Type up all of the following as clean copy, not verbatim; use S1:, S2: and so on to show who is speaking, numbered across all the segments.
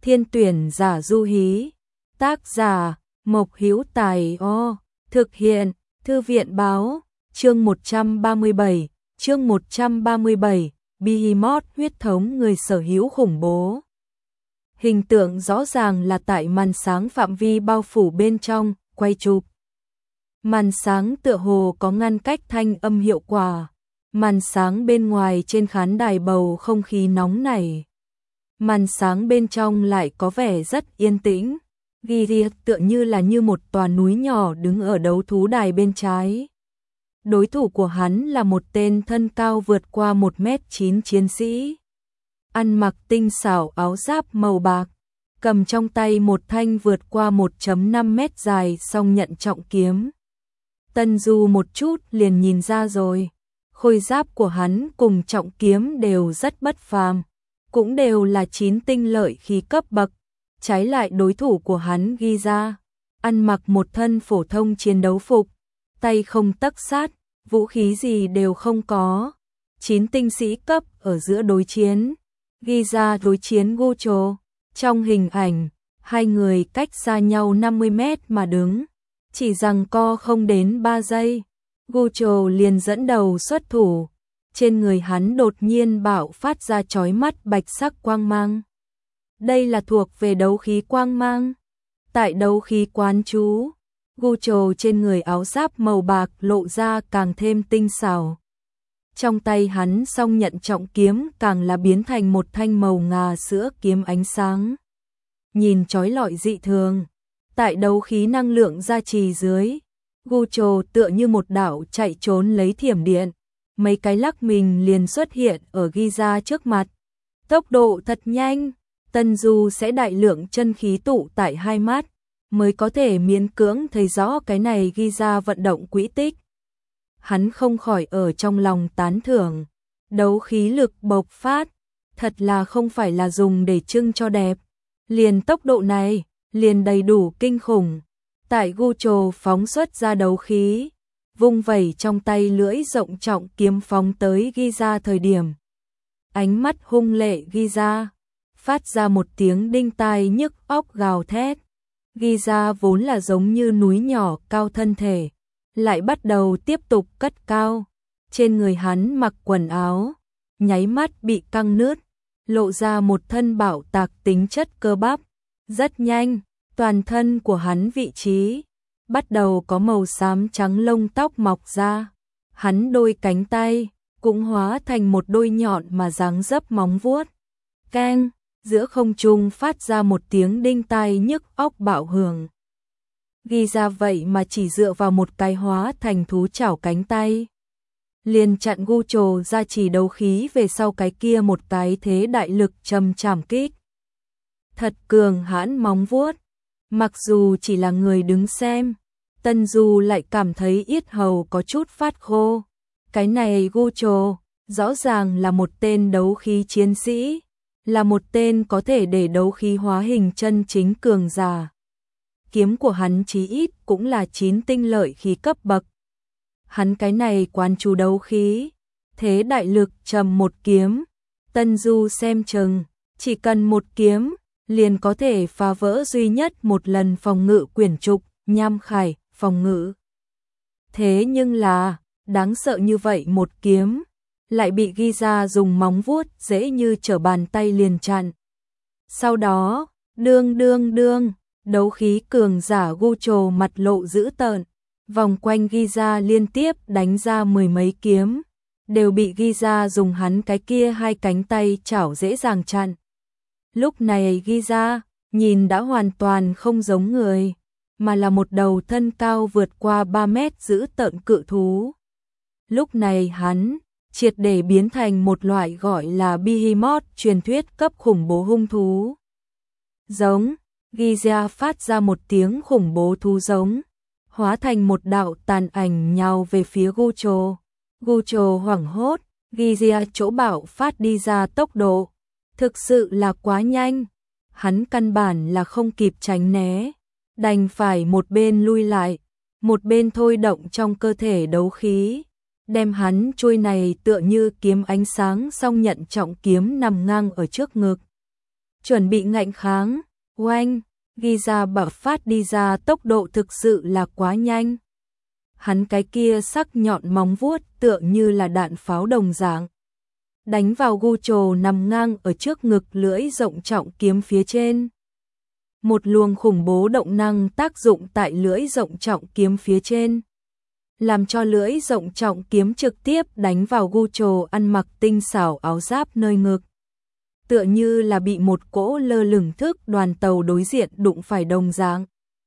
S1: Thiên tuyển giả du hí. Tác giả Mộc Hữu Tài. Thực hiện Thư viện báo. Chương 137, Behemoth huyết thống người sở hữu khủng bố. Hình tượng rõ ràng là tại màn sáng phạm vi bao phủ bên trong, quay chụp. Màn sáng tựa hồ có ngăn cách thanh âm hiệu quả. Màn sáng bên ngoài trên khán đài bầu không khí nóng nảy. Màn sáng bên trong lại có vẻ rất yên tĩnh. Giriat tựa như là như một tòa núi nhỏ đứng ở đấu thú đài bên trái. Đối thủ của hắn là một tên thân cao vượt qua 1m9 chiến sĩ. Ăn mặc tinh xảo áo giáp màu bạc, cầm trong tay một thanh vượt qua 1.5 mét dài song nhận trọng kiếm. Tân Du một chút liền nhìn ra rồi, khôi giáp của hắn cùng trọng kiếm đều rất bất phàm, cũng đều là 9 tinh lợi khí cấp bậc. Trái lại đối thủ của hắn Giza, ăn mặc một thân phổ thông chiến đấu phục, tay không tấc sát, vũ khí gì đều không có. 9 tinh sĩ cấp ở giữa đối chiến. Giza đối chiến Gucho. Trong hình ảnh, hai người cách xa nhau 50 mét mà đứng, chỉ giằng co không đến 3 giây. Gucho liền dẫn đầu xuất thủ. Trên người hắn đột nhiên bạo phát ra chói mắt bạch sắc quang mang. Đây là thuộc về đấu khí quang mang. Tại đấu khí quán chú, Gucho trên người áo giáp màu bạc lộ ra càng thêm tinh xảo. Trong tay hắn song nhận trọng kiếm càng là biến thành một thanh màu ngà sữa kiếm ánh sáng. Nhìn chói lọi dị thường, tại đấu khí năng lượng gia trì dưới, Gucho tựa như một đạo chạy trốn lấy thiểm điện, mấy cái lắc mình liền xuất hiện ở Giza trước mặt. Tốc độ thật nhanh, Tân Du sẽ đại lượng chân khí tụ tại hai mắt, mới có thể miễn cưỡng thấy rõ cái này Giza vận động quỹ tích. Hắn không khỏi ở trong lòng tán thưởng, đấu khí lực bộc phát, thật là không phải là dùng để trưng cho đẹp. Liền tốc độ này, liền đầy đủ kinh khủng. Tại Gucho phóng xuất ra đấu khí, vung vẩy trong tay lưỡi rộng trọng kiếm phóng tới Giza thời điểm. Ánh mắt hung lệ Giza, phát ra một tiếng đinh tai nhức óc gào thét. Giza vốn là giống như núi nhỏ cao thân thể, lại bắt đầu tiếp tục cất cao. Trên người hắn mặc quần áo, nháy mắt bị căng nứt, lộ ra một thân bạo tạc tính chất cơ bắp. Rất nhanh, toàn thân của hắn vị trí bắt đầu có màu xám trắng lông tóc mọc ra. Hắn đôi cánh tay cũng hóa thành một đôi nhọn mà dáng dấp móng vuốt. Keng, giữa không trung phát ra một tiếng đinh tai nhức óc bạo hưởng. Ghi ra vậy mà chỉ dựa vào một cái hóa thành thú chảo cánh tay, liền chặn Gucho ra chỉ đấu khí về sau cái kia một cái thế đại lực trầm chảm kích. Thật cường hãn móng vuốt, mặc dù chỉ là người đứng xem, Tân Du lại cảm thấy yết hầu có chút phát khô. Cái này Gucho, rõ ràng là một tên đấu khí chiến sĩ, là một tên có thể để đấu khí hóa hình chân chính cường giả. Kiếm của hắn chí ít cũng là 9 tinh lợi khí cấp bậc. Hắn cái này quán chú đấu khí, thế đại lực trầm một kiếm. Tân Du xem chừng, chỉ cần một kiếm, liền có thể phá vỡ duy nhất một lần phòng ngự quyển trục, nham khải, phòng ngự. Thế nhưng là, đáng sợ như vậy một kiếm, lại bị Giza dùng móng vuốt dễ như trở bàn tay liền chặn. Sau đó, đương, đấu khí cường giả Gucho mặt lộ dữ tợn, vòng quanh Giza liên tiếp đánh ra mười mấy kiếm, đều bị Giza dùng hắn cái kia hai cánh tay chảo dễ dàng chặn. Lúc này Giza nhìn đã hoàn toàn không giống người, mà là một đầu thân cao vượt qua 3 mét dữ tợn cự thú. Lúc này hắn triệt để biến thành một loại gọi là Behemoth truyền thuyết cấp khủng bố hung thú. Giống, Giza phát ra một tiếng khủng bố thú giống, hóa thành một đạo tàn ảnh nhào về phía Gucho. Gucho hoảng hốt, Giza chỗ bạo phát đi ra tốc độ thực sự là quá nhanh, hắn căn bản là không kịp tránh né, đành phải một bên lui lại, một bên thôi động trong cơ thể đấu khí, đem hắn chuôi này tựa như kiếm ánh sáng song nhận trọng kiếm nằm ngang ở trước ngực. chuẩn bị ngạnh kháng. Oanh, Giza bộc phát đi ra, tốc độ thực sự là quá nhanh. Hắn cái kia sắc nhọn móng vuốt tựa như là đạn pháo đồng dạng, đánh vào Gucho nằm ngang ở trước ngực lưỡi rộng trọng kiếm phía trên. Một luồng khủng bố động năng tác dụng tại lưỡi rộng trọng kiếm phía trên, làm cho lưỡi rộng trọng kiếm trực tiếp đánh vào Gucho ăn mặc tinh xảo áo giáp nơi ngực. Tựa như là bị một cỗ lơ lửng thức đoàn tàu đối diện đụng phải đồng dạng.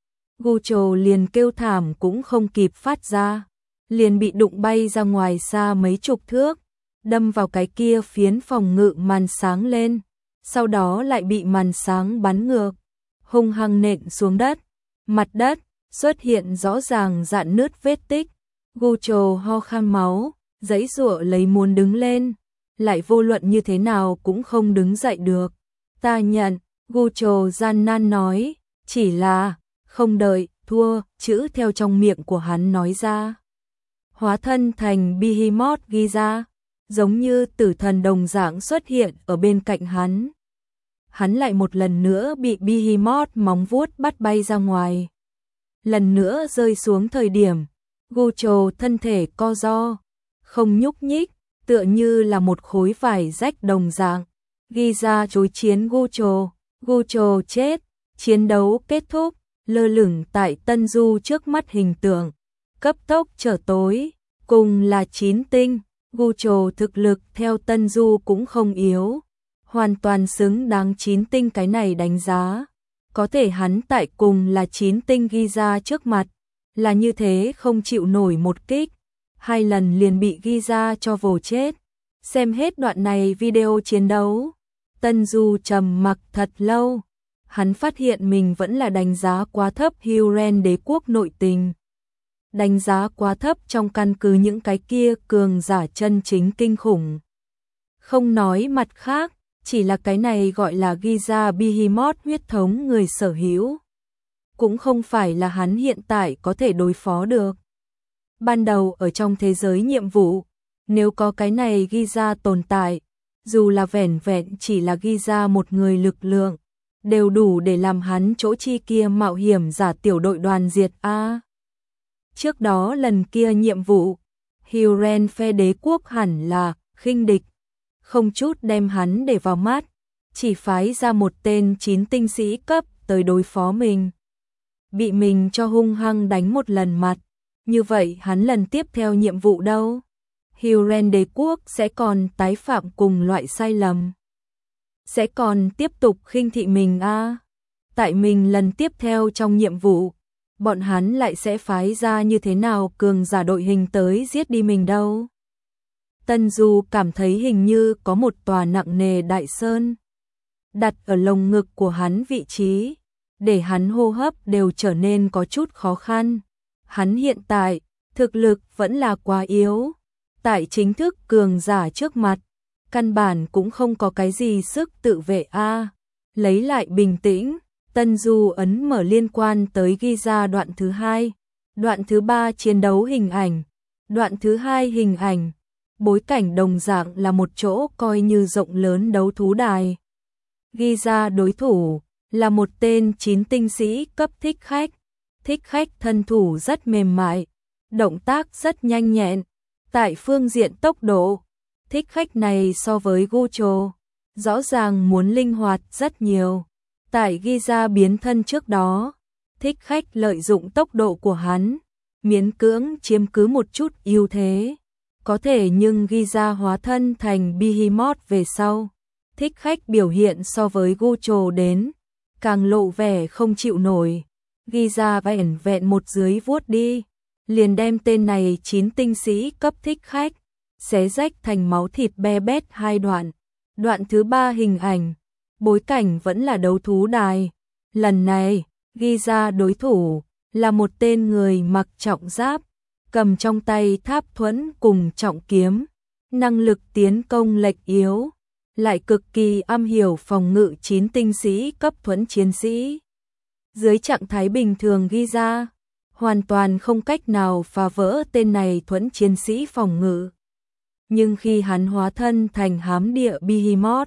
S1: Gucho liền kêu thảm cũng không kịp phát ra, liền bị đụng bay ra ngoài xa mấy chục thước, đâm vào cái kia phiến phòng ngự màn sáng lên, sau đó lại bị màn sáng bắn ngược, hung hăng nện xuống đất. Mặt đất xuất hiện rõ ràng rạn nứt vết tích. Gucho ho khan máu, giãy giụa lấy muốn đứng lên, lại vô luận như thế nào cũng không đứng dậy được. Ta nhận, Gucho gian nan nói, chỉ là không đợi thua chữ theo trong miệng của hắn nói ra, hóa thân thành Behemoth Giza, giống như tử thần đồng dạng xuất hiện ở bên cạnh hắn. Hắn lại một lần nữa bị Behemoth móng vuốt bắt bay ra ngoài. Lần nữa rơi xuống thời điểm, Gucho thân thể co ro, không nhúc nhích, tựa như là một khối vải rách đồng dạng. Giza chối chiến Gucho, Gucho chết, chiến đấu kết thúc, lơ lửng tại Tân Du trước mắt hình tượng, cấp tốc trở tối, cùng là 9 tinh, Gucho thực lực theo Tân Du cũng không yếu, hoàn toàn xứng đáng 9 tinh cái này đánh giá. Có thể hắn tại cùng là 9 tinh Giza trước mặt, là như thế không chịu nổi một kích, 2 lần liền bị Giza cho vồ chết. Xem hết đoạn này video chiến đấu, Tân Du trầm mặc thật lâu. Hắn phát hiện mình vẫn là đánh giá quá thấp Huron đế quốc nội tình. Đánh giá quá thấp trong căn cứ những cái kia cường giả chân chính kinh khủng. Không nói mặt khác, chỉ là cái này gọi là Giza Behemoth huyết thống người sở hữu, cũng không phải là hắn hiện tại có thể đối phó được. Ban đầu ở trong thế giới nhiệm vụ, nếu có cái này Giza tồn tại, dù là vẻn vẹn chỉ là Giza một người lực lượng, đều đủ để làm hắn chỗ chi kia mạo hiểm giả tiểu đội đoàn diệt A. Trước đó lần kia nhiệm vụ, Huron phe đế quốc hẳn là khinh địch, không chút đem hắn để vào mắt, chỉ phái ra một tên 9 tinh sĩ cấp tới đối phó mình. Bị mình cho hung hăng đánh một lần mặt, như vậy hắn lần tiếp theo nhiệm vụ đâu? Huron đế quốc sẽ còn tái phạm cùng loại sai lầm, sẽ còn tiếp tục khinh thị mình a. Tại mình lần tiếp theo trong nhiệm vụ, bọn hắn lại sẽ phái ra như thế nào cường giả đội hình tới giết đi mình đâu? Tân Du cảm thấy hình như có một tòa nặng nề đại sơn đặt ở lồng ngực của hắn vị trí, để hắn hô hấp đều trở nên có chút khó khăn. Hắn hiện tại, thực lực vẫn là quá yếu. Tại chính thức cường giả trước mặt, căn bản cũng không có cái gì sức tự vệ a. Lấy lại bình tĩnh, Tân Du ấn mở liên quan tới Giza đoạn thứ 2, đoạn thứ 3 chiến đấu hình ảnh, đoạn thứ 2 hình ảnh, bối cảnh đồng dạng là một chỗ coi như rộng lớn đấu thú đài. Giza đối thủ là một tên 9 tinh sĩ cấp thích khách thân thủ rất mềm mại, động tác rất nhanh nhẹn. Tại phương diện tốc độ, thích khách này so với Gucho rõ ràng muốn linh hoạt rất nhiều. Tại Giza biến thân trước đó, thích khách lợi dụng tốc độ của hắn, miễn cưỡng chiếm cứ một chút ưu thế. Có thể nhưng Giza hóa thân thành Behemoth về sau, thích khách biểu hiện so với Gucho đến, càng lộ vẻ không chịu nổi. Giza vẻn vẹn một dưới vuốt đi, liền đem tên này 9 tinh sĩ cấp thích khách xé rách thành máu thịt be bét 2 đoạn. Đoạn thứ 3 hình ảnh, bối cảnh vẫn là đấu thú đài. Lần này, Giza đối thủ là một tên người mặc trọng giáp, cầm trong tay tháp thuẫn cùng trọng kiếm, năng lực tiến công lệch yếu, lại cực kỳ am hiểu phòng ngự 9 tinh sĩ cấp thuẫn chiến sĩ. Dưới trạng thái bình thường Giza hoàn toàn không cách nào phá vỡ tên này thuẫn chiến sĩ phòng ngự. Nhưng khi hắn hóa thân thành hám địa Behemoth,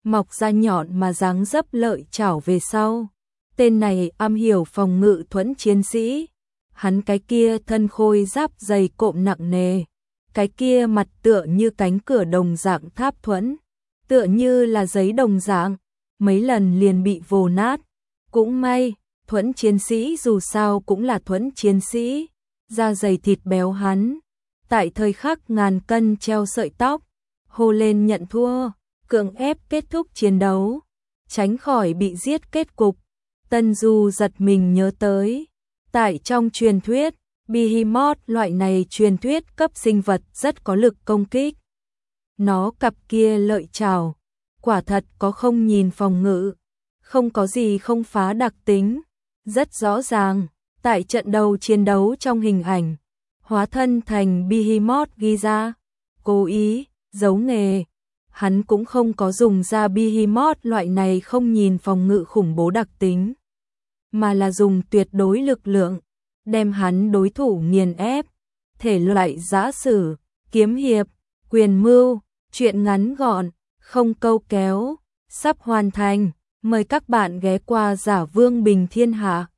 S1: mọc ra nhọn mà giáng dấp lợi chảo về sau. Tên này am hiểu phòng ngự thuẫn chiến sĩ. Hắn cái kia thân khôi giáp dày cộm nặng nề, cái kia mặt tựa như cánh cửa đồng dạng tháp thuẫn, tựa như là giấy đồng dạng, mấy lần liền bị vồ nát. Cũng may, thuẫn chiến sĩ dù sao cũng là thuẫn chiến sĩ, da dày thịt béo hắn. Tại thời khắc ngàn cân treo sợi tóc, hô lên nhận thua, cưỡng ép kết thúc chiến đấu, tránh khỏi bị giết kết cục. Tân Du giật mình nhớ tới, tại trong truyền thuyết, Behemoth loại này truyền thuyết cấp sinh vật rất có lực công kích. Nó cặp kia lợi chảo, quả thật có không nhìn phòng ngự, không có gì không phá đặc tính. Rất rõ ràng, tại trận đầu chiến đấu trong hình ảnh, hóa thân thành Behemoth ghi ra, cố ý, giấu nghề. Hắn cũng không có dùng ra Behemoth loại này không nhìn phòng ngự khủng bố đặc tính, mà là dùng tuyệt đối lực lượng, đem hắn đối thủ nghiền ép. Thể loại giã sử, kiếm hiệp, quyền mưu, truyện ngắn gọn, không câu kéo, sắp hoàn thành. Mời các bạn ghé qua Giả Vương Bình Thiên Hạ.